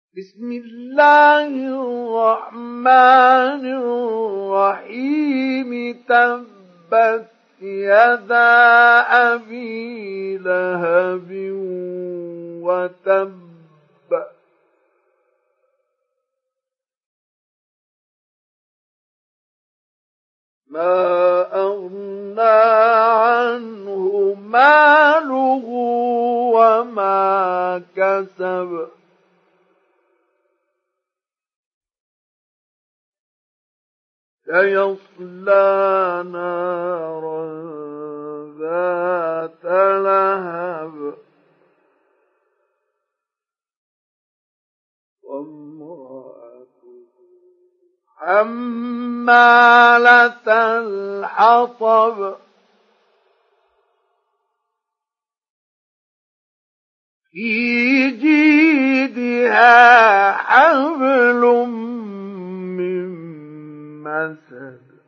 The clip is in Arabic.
بسم الله الرحمن الرحيم تبت يدا أبي لهب وتب ما أغنى عنه ماله وما كسب سيصلى نارا ذات لهب وامرأته حمالة الحطب في جيدها حبل من مسد